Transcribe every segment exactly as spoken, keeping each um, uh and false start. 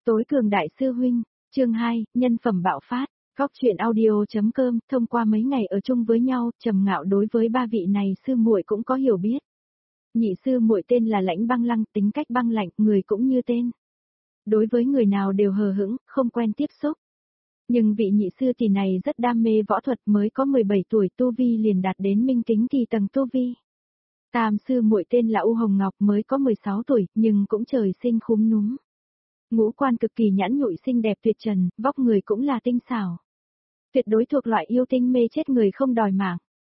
Tối cường đại sư huynh, chương hai, nhân phẩm bạo phát, góc truyện audio.com, thông qua mấy ngày ở chung với nhau, Trầm Ngạo đối với ba vị này sư muội cũng có hiểu biết. Nhị sư muội tên là Lãnh Băng Lăng, tính cách băng lạnh, người cũng như tên. Đối với người nào đều hờ hững, không quen tiếp xúc. Nhưng vị nhị sư tỷ này rất đam mê võ thuật, mới có mười bảy tuổi tu vi liền đạt đến minh kính kỳ tầng tu vi. Tam sư muội tên là U Hồng Ngọc, mới có mười sáu tuổi, nhưng cũng trời sinh khúm núm. Ngũ quan cực kỳ nhãn nhụi xinh đẹp tuyệt trần, vóc người cũng là tinh xảo. Tuyệt đối thuộc loại yêu tinh mê chết người không đòi mạng.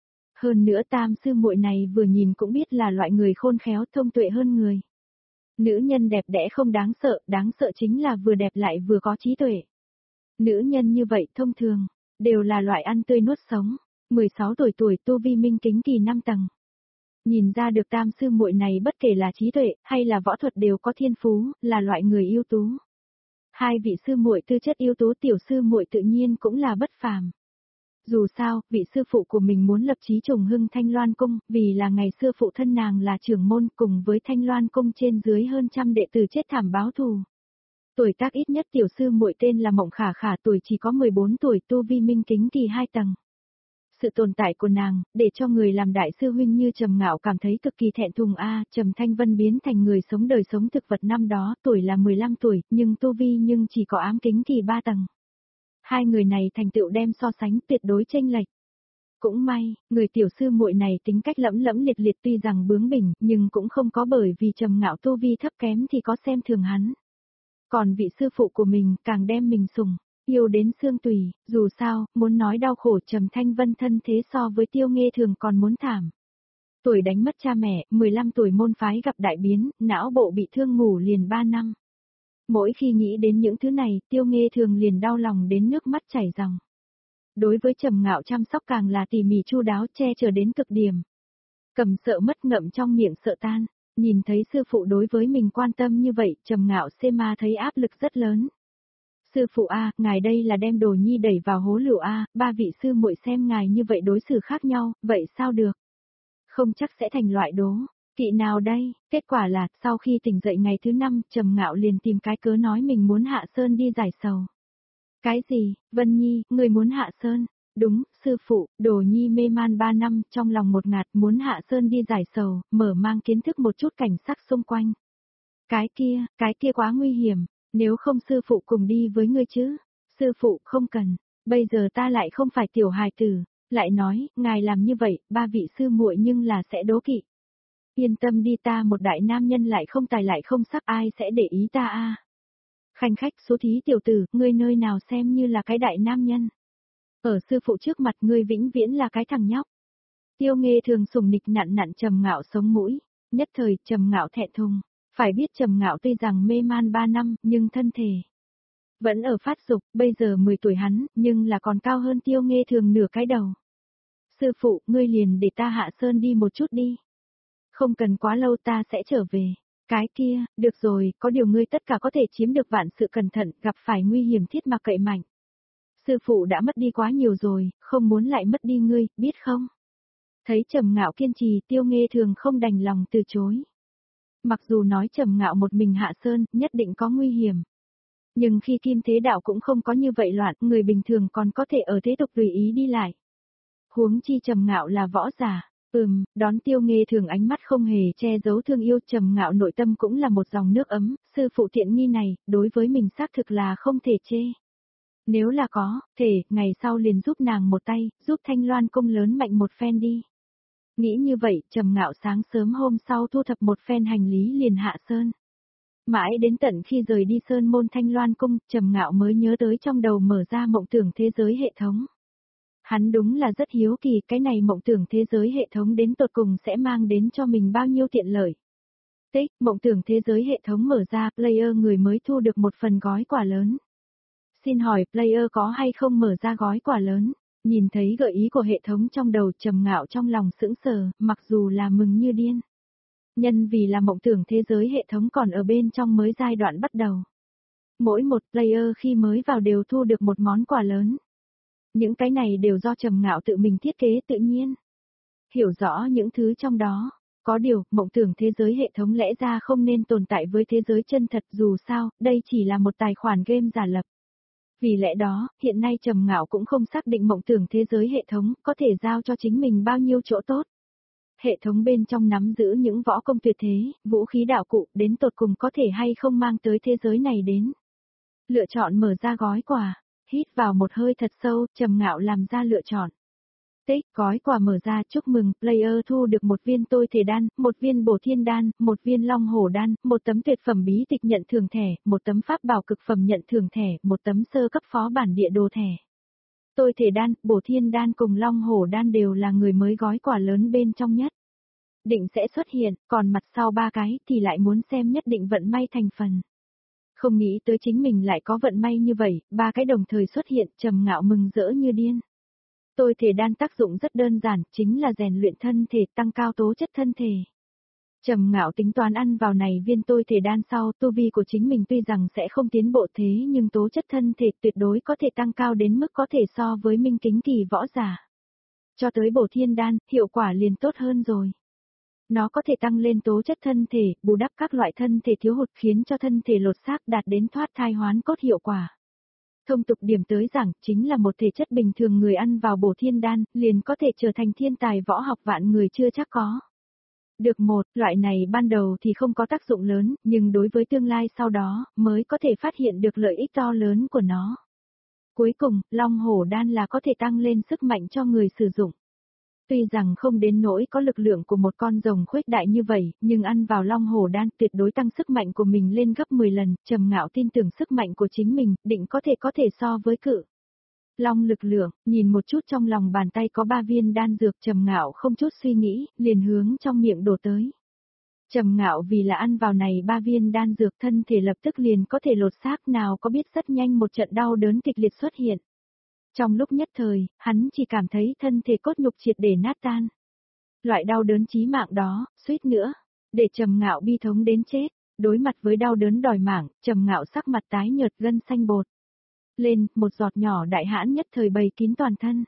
Hơn nữa tam sư muội này vừa nhìn cũng biết là loại người khôn khéo thông tuệ hơn người. Nữ nhân đẹp đẽ không đáng sợ, đáng sợ chính là vừa đẹp lại vừa có trí tuệ. Nữ nhân như vậy thông thường, đều là loại ăn tươi nuốt sống, mười sáu tuổi tuổi tu vi minh kính kỳ năm tầng. Nhìn ra được tam sư muội này bất kể là trí tuệ hay là võ thuật đều có thiên phú, là loại người ưu tú. Hai vị sư muội tư chất ưu tú, tiểu sư muội tự nhiên cũng là bất phàm. Dù sao, vị sư phụ của mình muốn lập chí trùng hưng Thanh Loan Cung, vì là ngày xưa phụ thân nàng là trưởng môn, cùng với Thanh Loan Cung trên dưới hơn trăm đệ tử chết thảm báo thù. Tuổi tác ít nhất tiểu sư muội tên là Mộng Khả Khả, tuổi chỉ có mười bốn tuổi, tu vi minh kính kỳ hai tầng. Sự tồn tại của nàng, để cho người làm đại sư huynh như Trầm Ngạo cảm thấy cực kỳ thẹn thùng a. Trầm Thanh Vân biến thành người sống đời sống thực vật năm đó, tuổi là mười lăm tuổi, nhưng tu vi nhưng chỉ có ám kính kỳ ba tầng. Hai người này thành tựu đem so sánh tuyệt đối chênh lệch. Cũng may, người tiểu sư muội này tính cách lẫm lẫm liệt liệt, tuy rằng bướng bỉnh, nhưng cũng không có bởi vì Trầm Ngạo tu vi thấp kém thì có xem thường hắn. Còn vị sư phụ của mình càng đem mình sủng, yêu đến xương tùy, dù sao, muốn nói đau khổ Trầm Thanh Vân thân thế so với Tiêu Nghê Thường còn muốn thảm. Tuổi đánh mất cha mẹ, mười lăm tuổi môn phái gặp đại biến, não bộ bị thương ngủ liền ba năm. Mỗi khi nghĩ đến những thứ này, Tiêu Nghê Thường liền đau lòng đến nước mắt chảy ròng. Đối với Trầm Ngạo chăm sóc càng là tỉ mỉ chu đáo, che chở đến cực điểm. Cầm sợ mất ngậm trong miệng sợ tan, nhìn thấy sư phụ đối với mình quan tâm như vậy, Trầm Ngạo xê ma thấy áp lực rất lớn. Sư phụ a, ngài đây là đem đồ nhi đẩy vào hố lửa a, ba vị sư muội xem ngài như vậy đối xử khác nhau, vậy sao được? Không chắc sẽ thành loại đố kỵ nào đây? Kết quả là, sau khi tỉnh dậy ngày thứ năm, Trầm Ngạo liền tìm cái cớ nói mình muốn hạ sơn đi giải sầu. Cái gì? Vân Nhi, người muốn hạ sơn? Đúng, sư phụ, đồ nhi mê man ba năm, trong lòng một ngạt muốn hạ sơn đi giải sầu, mở mang kiến thức một chút cảnh sắc xung quanh. Cái kia, cái kia quá nguy hiểm. Nếu không sư phụ cùng đi với ngươi chứ? Sư phụ không cần, bây giờ ta lại không phải tiểu hài tử, lại nói, ngài làm như vậy, ba vị sư muội nhưng là sẽ đố kỵ. Yên tâm đi, ta một đại nam nhân lại không tài lại không sắc, ai sẽ để ý ta a? Khanh khách số thí tiểu tử, ngươi nơi nào xem như là cái đại nam nhân? Ở sư phụ trước mặt ngươi vĩnh viễn là cái thằng nhóc. Tiêu Nghê Thường sùng nịch nặn nặn Trầm Ngạo sống mũi, nhất thời Trầm Ngạo thẹn thùng. Phải biết Trầm Ngạo tuy rằng mê man ba năm, nhưng thân thể vẫn ở phát dục, bây giờ mười tuổi hắn, nhưng là còn cao hơn Tiêu Nghê Thường nửa cái đầu. Sư phụ, ngươi liền để ta hạ sơn đi một chút đi. Không cần quá lâu, ta sẽ trở về. Cái kia, được rồi, có điều ngươi tất cả có thể chiếm được vạn sự cẩn thận, gặp phải nguy hiểm thiết mà cậy mạnh. Sư phụ đã mất đi quá nhiều rồi, không muốn lại mất đi ngươi, biết không? Thấy Trầm Ngạo kiên trì, Tiêu Nghê Thường không đành lòng từ chối. Mặc dù nói Trầm Ngạo một mình hạ sơn, nhất định có nguy hiểm. Nhưng khi Kim Thế Đạo cũng không có như vậy loạn, người bình thường còn có thể ở thế tục tùy ý đi lại. Huống chi Trầm Ngạo là võ giả, ừm, đón Tiêu Nghê Thường ánh mắt không hề che giấu thương yêu, Trầm Ngạo nội tâm cũng là một dòng nước ấm, sư phụ tiện nghi này, đối với mình xác thực là không thể chê. Nếu là có, thể, ngày sau liền giúp nàng một tay, giúp Thanh Loan Cung lớn mạnh một phen đi. Nghĩ như vậy, Trầm Ngạo sáng sớm hôm sau thu thập một phen hành lý liền hạ sơn. Mãi đến tận khi rời đi sơn môn Thanh Loan Cung, Trầm Ngạo mới nhớ tới trong đầu mở ra mộng tưởng thế giới hệ thống. Hắn đúng là rất hiếu kỳ cái này mộng tưởng thế giới hệ thống đến tột cùng sẽ mang đến cho mình bao nhiêu tiện lợi. Tích, mộng tưởng thế giới hệ thống mở ra, player người mới thu được một phần gói quà lớn. Xin hỏi player có hay không mở ra gói quà lớn? Nhìn thấy gợi ý của hệ thống trong đầu, Trầm Ngạo trong lòng sững sờ, mặc dù là mừng như điên. Nhân vì là mộng tưởng thế giới hệ thống còn ở bên trong mới giai đoạn bắt đầu. Mỗi một player khi mới vào đều thu được một món quà lớn. Những cái này đều do Trầm Ngạo tự mình thiết kế tự nhiên. Hiểu rõ những thứ trong đó, Có điều, mộng tưởng thế giới hệ thống lẽ ra không nên tồn tại với thế giới chân thật, dù sao, đây chỉ là một tài khoản game giả lập. Vì lẽ đó, hiện nay Trầm Ngạo cũng không xác định mộng tưởng thế giới hệ thống có thể giao cho chính mình bao nhiêu chỗ tốt. Hệ thống bên trong nắm giữ những võ công tuyệt thế, vũ khí đạo cụ, đến tột cùng có thể hay không mang tới thế giới này đến. Lựa chọn mở ra gói quà, hít vào một hơi thật sâu, Trầm Ngạo làm ra lựa chọn. Tích, gói quà mở ra, chúc mừng, player thu được một viên tôi thể đan, một viên bổ thiên đan, một viên long hổ đan, một tấm tuyệt phẩm bí tịch nhận thưởng thẻ, một tấm pháp bảo cực phẩm nhận thưởng thẻ, một tấm sơ cấp phó bản địa đồ thẻ. Tôi thể đan, bổ thiên đan cùng long hổ đan đều là người mới gói quà lớn bên trong nhất. Định sẽ xuất hiện, còn mặt sau ba cái thì lại muốn xem nhất định vận may thành phần. Không nghĩ tới chính mình lại có vận may như vậy, ba cái đồng thời xuất hiện, Trầm Ngạo mừng rỡ như điên. Tôi thể đan tác dụng rất đơn giản, chính là rèn luyện thân thể, tăng cao tố chất thân thể. Trầm Ngạo tính toán ăn vào này viên tôi thể đan sau, tu vi của chính mình tuy rằng sẽ không tiến bộ thế nhưng tố chất thân thể tuyệt đối có thể tăng cao đến mức có thể so với minh kính kỳ võ giả. Cho tới bổ thiên đan, hiệu quả liền tốt hơn rồi. Nó có thể tăng lên tố chất thân thể, bù đắp các loại thân thể thiếu hụt khiến cho thân thể lột xác đạt đến thoát thai hoán cốt hiệu quả. Thông tục điểm tới rằng, chính là một thể chất bình thường người ăn vào bổ thiên đan, liền có thể trở thành thiên tài võ học vạn người chưa chắc có. Được một, loại này ban đầu thì không có tác dụng lớn, nhưng đối với tương lai sau đó, mới có thể phát hiện được lợi ích to lớn của nó. Cuối cùng, long hổ đan là có thể tăng lên sức mạnh cho người sử dụng. Tuy rằng không đến nỗi có lực lượng của một con rồng khuếch đại như vậy, nhưng ăn vào long hổ đan tuyệt đối tăng sức mạnh của mình lên gấp mười lần, Trầm Ngạo tin tưởng sức mạnh của chính mình, định có thể có thể so với cự. Long lực lượng, nhìn một chút trong lòng bàn tay có ba viên đan dược, Trầm Ngạo không chút suy nghĩ, liền hướng trong miệng đổ tới. Trầm Ngạo vì là ăn vào này ba viên đan dược thân thể lập tức liền có thể lột xác, nào có biết rất nhanh một trận đau đớn kịch liệt xuất hiện. Trong lúc nhất thời, hắn chỉ cảm thấy thân thể cốt nhục triệt để nát tan. Loại đau đớn chí mạng đó, suýt nữa, để Trầm Ngạo bi thống đến chết, đối mặt với đau đớn đòi mạng, Trầm Ngạo sắc mặt tái nhợt gân xanh bột. Lên, một giọt nhỏ đại hãn nhất thời bày kín toàn thân.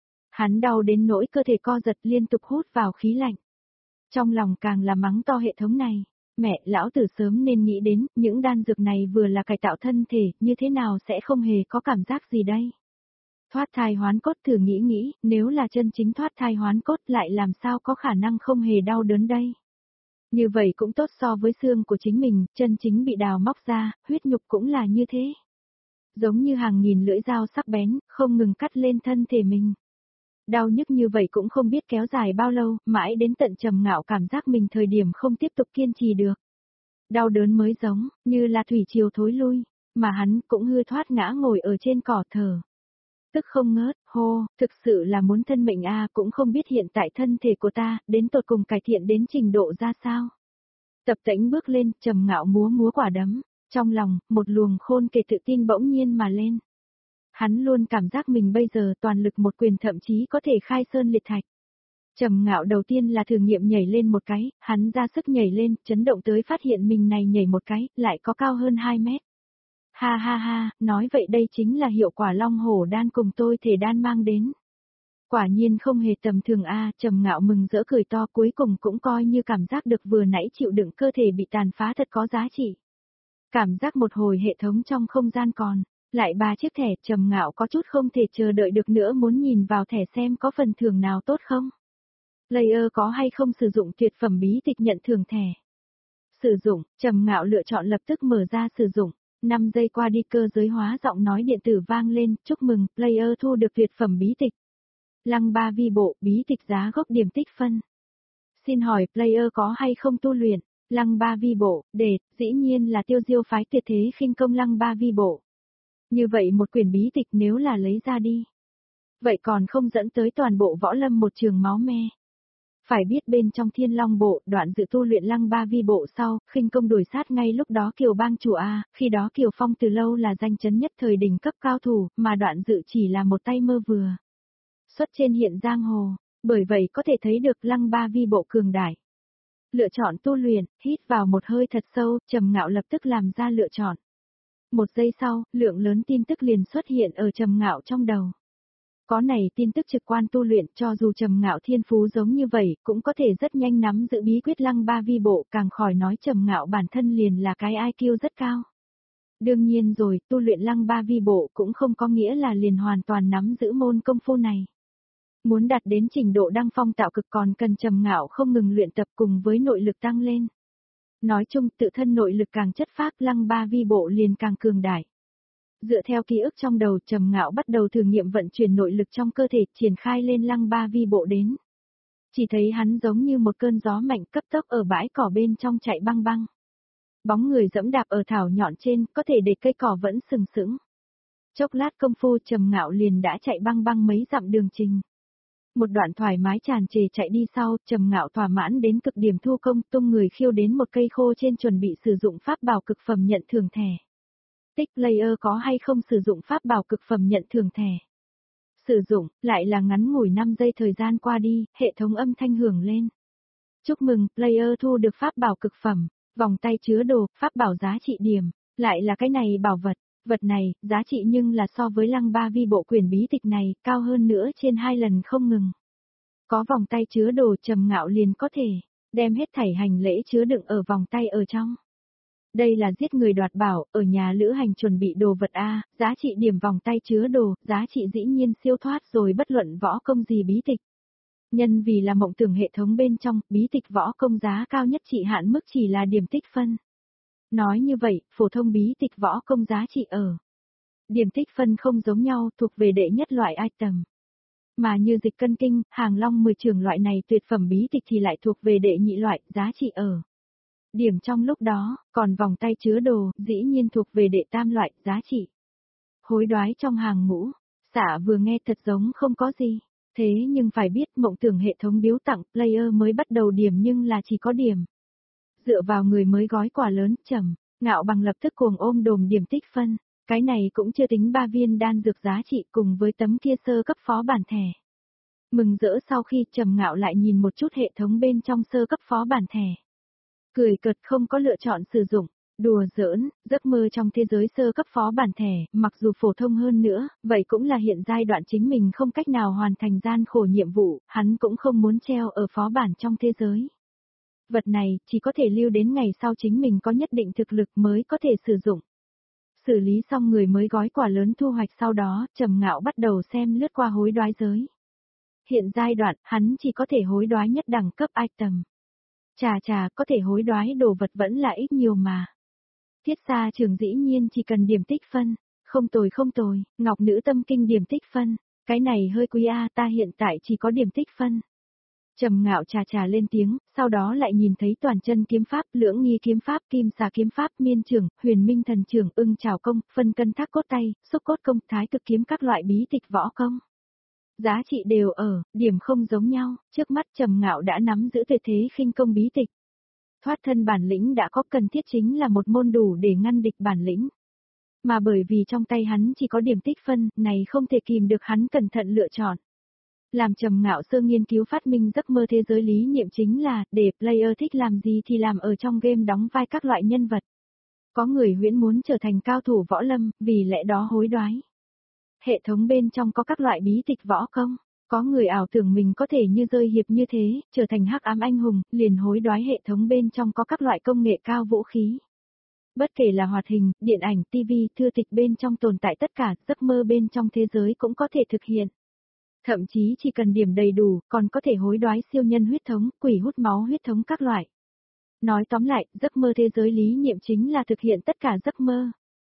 Hắn đau đến nỗi cơ thể co giật liên tục hút vào khí lạnh. Trong lòng càng là mắng to hệ thống này, mẹ, lão tử sớm nên nghĩ đến, những đan dược này vừa là cải tạo thân thể, như thế nào sẽ không hề có cảm giác gì đây. Thoát thai hoán cốt, thử nghĩ nghĩ, nếu là chân chính thoát thai hoán cốt lại làm sao có khả năng không hề đau đớn đây. Như vậy cũng tốt so với xương của chính mình, chân chính bị đào móc ra, huyết nhục cũng là như thế. Giống như hàng nghìn lưỡi dao sắc bén, không ngừng cắt lên thân thể mình. Đau nhức như vậy cũng không biết kéo dài bao lâu, mãi đến tận Trầm Ngạo cảm giác mình thời điểm không tiếp tục kiên trì được. Đau đớn mới giống, như là thủy triều thối lui, mà hắn cũng hư thoát ngã ngồi ở trên cỏ thở. Tức không ngớt, hô, thực sự là muốn thân mệnh a, cũng không biết hiện tại thân thể của ta, đến tột cùng cải thiện đến trình độ ra sao. Tập Tễnh bước lên, Trầm Ngạo múa múa quả đấm, trong lòng, một luồng khôn kể tự tin bỗng nhiên mà lên. Hắn luôn cảm giác mình bây giờ toàn lực một quyền thậm chí có thể khai sơn liệt thạch. Trầm Ngạo đầu tiên là thử nghiệm nhảy lên một cái, hắn ra sức nhảy lên, chấn động tới phát hiện mình này nhảy một cái, lại có cao hơn hai mét. Ha ha ha, nói vậy đây chính là hiệu quả long hổ đan cùng tôi thể đan mang đến. Quả nhiên không hề tầm thường a, Trầm Ngạo mừng rỡ cười to, cuối cùng cũng coi như cảm giác được vừa nãy chịu đựng cơ thể bị tàn phá thật có giá trị. Cảm giác một hồi hệ thống trong không gian còn, lại ba chiếc thẻ, Trầm Ngạo có chút không thể chờ đợi được nữa, muốn nhìn vào thẻ xem có phần thưởng nào tốt không. Player có hay không sử dụng tuyệt phẩm bí tịch nhận thưởng thẻ. Sử dụng, Trầm Ngạo lựa chọn lập tức mở ra sử dụng. năm giây qua đi, cơ giới hóa giọng nói điện tử vang lên, chúc mừng, player thu được tuyệt phẩm bí tịch. Lăng ba vi bộ, bí tịch giá gốc điểm tích phân. Xin hỏi player có hay không tu luyện, lăng ba vi bộ, để, dĩ nhiên là tiêu diêu phái tuyệt thế khinh công lăng ba vi bộ. Như vậy một quyển bí tịch nếu là lấy ra đi. Vậy còn không dẫn tới toàn bộ võ lâm một trường máu me. Phải biết bên trong Thiên Long bộ, đoạn dự tu luyện lăng ba vi bộ sau, khinh công đuổi sát ngay lúc đó Kiều bang chủ A, khi đó Kiều Phong từ lâu là danh chấn nhất thời đỉnh cấp cao thủ, mà đoạn dự chỉ là một tay mơ vừa. Xuất trên hiện giang hồ, bởi vậy có thể thấy được lăng ba vi bộ cường đại. Lựa chọn tu luyện, hít vào một hơi thật sâu, Trầm Ngạo lập tức làm ra lựa chọn. Một giây sau, lượng lớn tin tức liền xuất hiện ở Trầm Ngạo trong đầu. Có này tin tức trực quan tu luyện, cho dù Trầm Ngạo thiên phú giống như vậy, cũng có thể rất nhanh nắm giữ bí quyết Lăng Ba Vi Bộ, càng khỏi nói Trầm Ngạo bản thân liền là cái i kiu rất cao. Đương nhiên rồi, tu luyện Lăng Ba Vi Bộ cũng không có nghĩa là liền hoàn toàn nắm giữ môn công phu này. Muốn đạt đến trình độ đăng phong tạo cực còn cần Trầm Ngạo không ngừng luyện tập cùng với nội lực tăng lên. Nói chung tự thân nội lực càng chất phác, Lăng Ba Vi Bộ liền càng cường đại. Dựa theo ký ức trong đầu, Trầm Ngạo bắt đầu thử nghiệm vận chuyển nội lực trong cơ thể, triển khai lên Lăng Ba Vi Bộ đến. Chỉ thấy hắn giống như một cơn gió mạnh cấp tốc ở bãi cỏ bên trong chạy băng băng. Bóng người dẫm đạp ở thảo nhọn trên, có thể để cây cỏ vẫn sừng sững. Chốc lát công phu, Trầm Ngạo liền đã chạy băng băng mấy dặm đường trình. Một đoạn thoải mái tràn trề chạy đi sau, Trầm Ngạo thỏa mãn đến cực điểm thu công, tung người khiêu đến một cây khô trên chuẩn bị sử dụng pháp bảo cực phẩm nhận thưởng thẻ. Tích player có hay không sử dụng pháp bảo cực phẩm nhận thưởng thẻ? Sử dụng, lại là ngắn ngủi năm giây thời gian qua đi, hệ thống âm thanh hưởng lên. Chúc mừng, player thu được pháp bảo cực phẩm, vòng tay chứa đồ, pháp bảo giá trị điểm, lại là cái này bảo vật. Vật này, giá trị nhưng là so với Lăng Ba Vi Bộ quyển bí tịch này, cao hơn nữa trên hai lần không ngừng. Có vòng tay chứa đồ, Trầm Ngạo liền có thể đem hết thảy hành lễ chứa đựng ở vòng tay ở trong. Đây là giết người đoạt bảo, ở nhà lữ hành chuẩn bị đồ vật A, giá trị điểm vòng tay chứa đồ, giá trị dĩ nhiên siêu thoát rồi bất luận võ công gì bí tịch. Nhân vì là mộng tưởng hệ thống bên trong, bí tịch võ công giá cao nhất trị hạn mức chỉ là điểm tích phân. Nói như vậy, phổ thông bí tịch võ công giá trị ở. Điểm tích phân không giống nhau, thuộc về đệ nhất loại item. Mà như dịch cân kinh, hàng long mười trường loại này tuyệt phẩm bí tịch thì lại thuộc về đệ nhị loại, giá trị ở. Điểm trong lúc đó, còn vòng tay chứa đồ, dĩ nhiên thuộc về đệ tam loại, giá trị. Hối đoái trong hàng ngũ, xả vừa nghe thật giống không có gì. Thế nhưng phải biết mộng tưởng hệ thống biếu tặng, player mới bắt đầu điểm nhưng là chỉ có điểm. Dựa vào người mới gói quà lớn, Trầm Ngạo bằng lập tức cuồng ôm đồm điểm tích phân, cái này cũng chưa tính ba viên đan dược giá trị cùng với tấm kia sơ cấp phó bản thẻ. Mừng rỡ sau khi Trầm Ngạo lại nhìn một chút hệ thống bên trong sơ cấp phó bản thẻ. Cười cợt không có lựa chọn sử dụng, đùa giỡn, giấc mơ trong thế giới sơ cấp phó bản thẻ, mặc dù phổ thông hơn nữa, vậy cũng là hiện giai đoạn chính mình không cách nào hoàn thành gian khổ nhiệm vụ, hắn cũng không muốn treo ở phó bản trong thế giới. Vật này chỉ có thể lưu đến ngày sau chính mình có nhất định thực lực mới có thể sử dụng. Xử lý xong người mới gói quà lớn thu hoạch sau đó, Trầm Ngạo bắt đầu xem lướt qua hối đoái giới. Hiện giai đoạn, hắn chỉ có thể hối đoái nhất đẳng cấp item. Chà chà, có thể hối đoái đồ vật vẫn là ít nhiều mà. Thiết xa trường dĩ nhiên chỉ cần điểm tích phân, không tồi không tồi, ngọc nữ tâm kinh điểm tích phân, cái này hơi quý a, ta hiện tại chỉ có điểm tích phân. Trầm Ngạo trà trà lên tiếng, sau đó lại nhìn thấy toàn chân kiếm pháp, lưỡng nghi kiếm pháp, kim xà kiếm pháp, miên trường, huyền minh thần trường, ưng trảo công, phân cân thác cốt tay, xúc cốt công, thái cực kiếm các loại bí tịch võ công. Giá trị đều ở, điểm không giống nhau, trước mắt Trầm Ngạo đã nắm giữ tuyệt thế khinh công bí tịch. Thoát thân bản lĩnh đã có, cần thiết chính là một môn đủ để ngăn địch bản lĩnh. Mà bởi vì trong tay hắn chỉ có điểm tích phân, này không thể kìm được hắn cẩn thận lựa chọn. Làm Trầm Ngạo sơ nghiên cứu phát minh giấc mơ thế giới lý niệm chính là, để player thích làm gì thì làm ở trong game đóng vai các loại nhân vật. Có người huyễn muốn trở thành cao thủ võ lâm, vì lẽ đó hối đoái. Hệ thống bên trong có các loại bí tịch võ công, có người ảo tưởng mình có thể như rơi hiệp như thế, trở thành hắc ám anh hùng, liền hối đoái hệ thống bên trong có các loại công nghệ cao vũ khí. Bất kể là hoạt hình, điện ảnh, tivi, thư tịch bên trong tồn tại tất cả, giấc mơ bên trong thế giới cũng có thể thực hiện. Thậm chí chỉ cần điểm đầy đủ, còn có thể hối đoái siêu nhân huyết thống, quỷ hút máu huyết thống các loại. Nói tóm lại, giấc mơ thế giới lý niệm chính là thực hiện tất cả giấc mơ.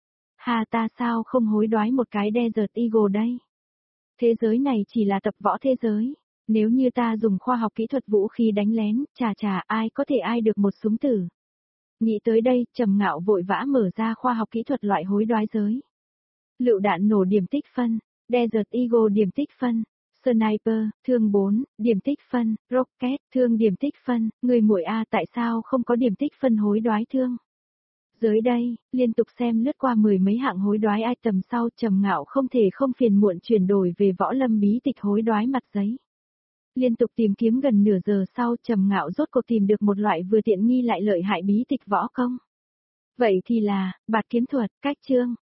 Hà ta sao không hối đoái một cái Desert Eagle đây? Thế giới này chỉ là tập võ thế giới. Nếu như ta dùng khoa học kỹ thuật vũ khí đánh lén, chà chà ai có thể ai được một súng tử. Nghĩ tới đây, Trầm Ngạo vội vã mở ra khoa học kỹ thuật loại hối đoái giới. Lựu đạn nổ điểm tích phân, Desert Eagle điểm tích phân. Sniper, thương bốn, điểm tích phân, Rocket, thương điểm tích phân, người muội A tại sao không có điểm tích phân hối đoái thương? Dưới đây, liên tục xem lướt qua mười mấy hạng hối đoái item sau, Trầm Ngạo không thể không phiền muộn chuyển đổi về võ lâm bí tịch hối đoái mặt giấy. Liên tục tìm kiếm gần nửa giờ sau, Trầm Ngạo rốt cuộc tìm được một loại vừa tiện nghi lại lợi hại bí tịch võ công. Vậy thì là, bạt kiếm thuật, cách chương.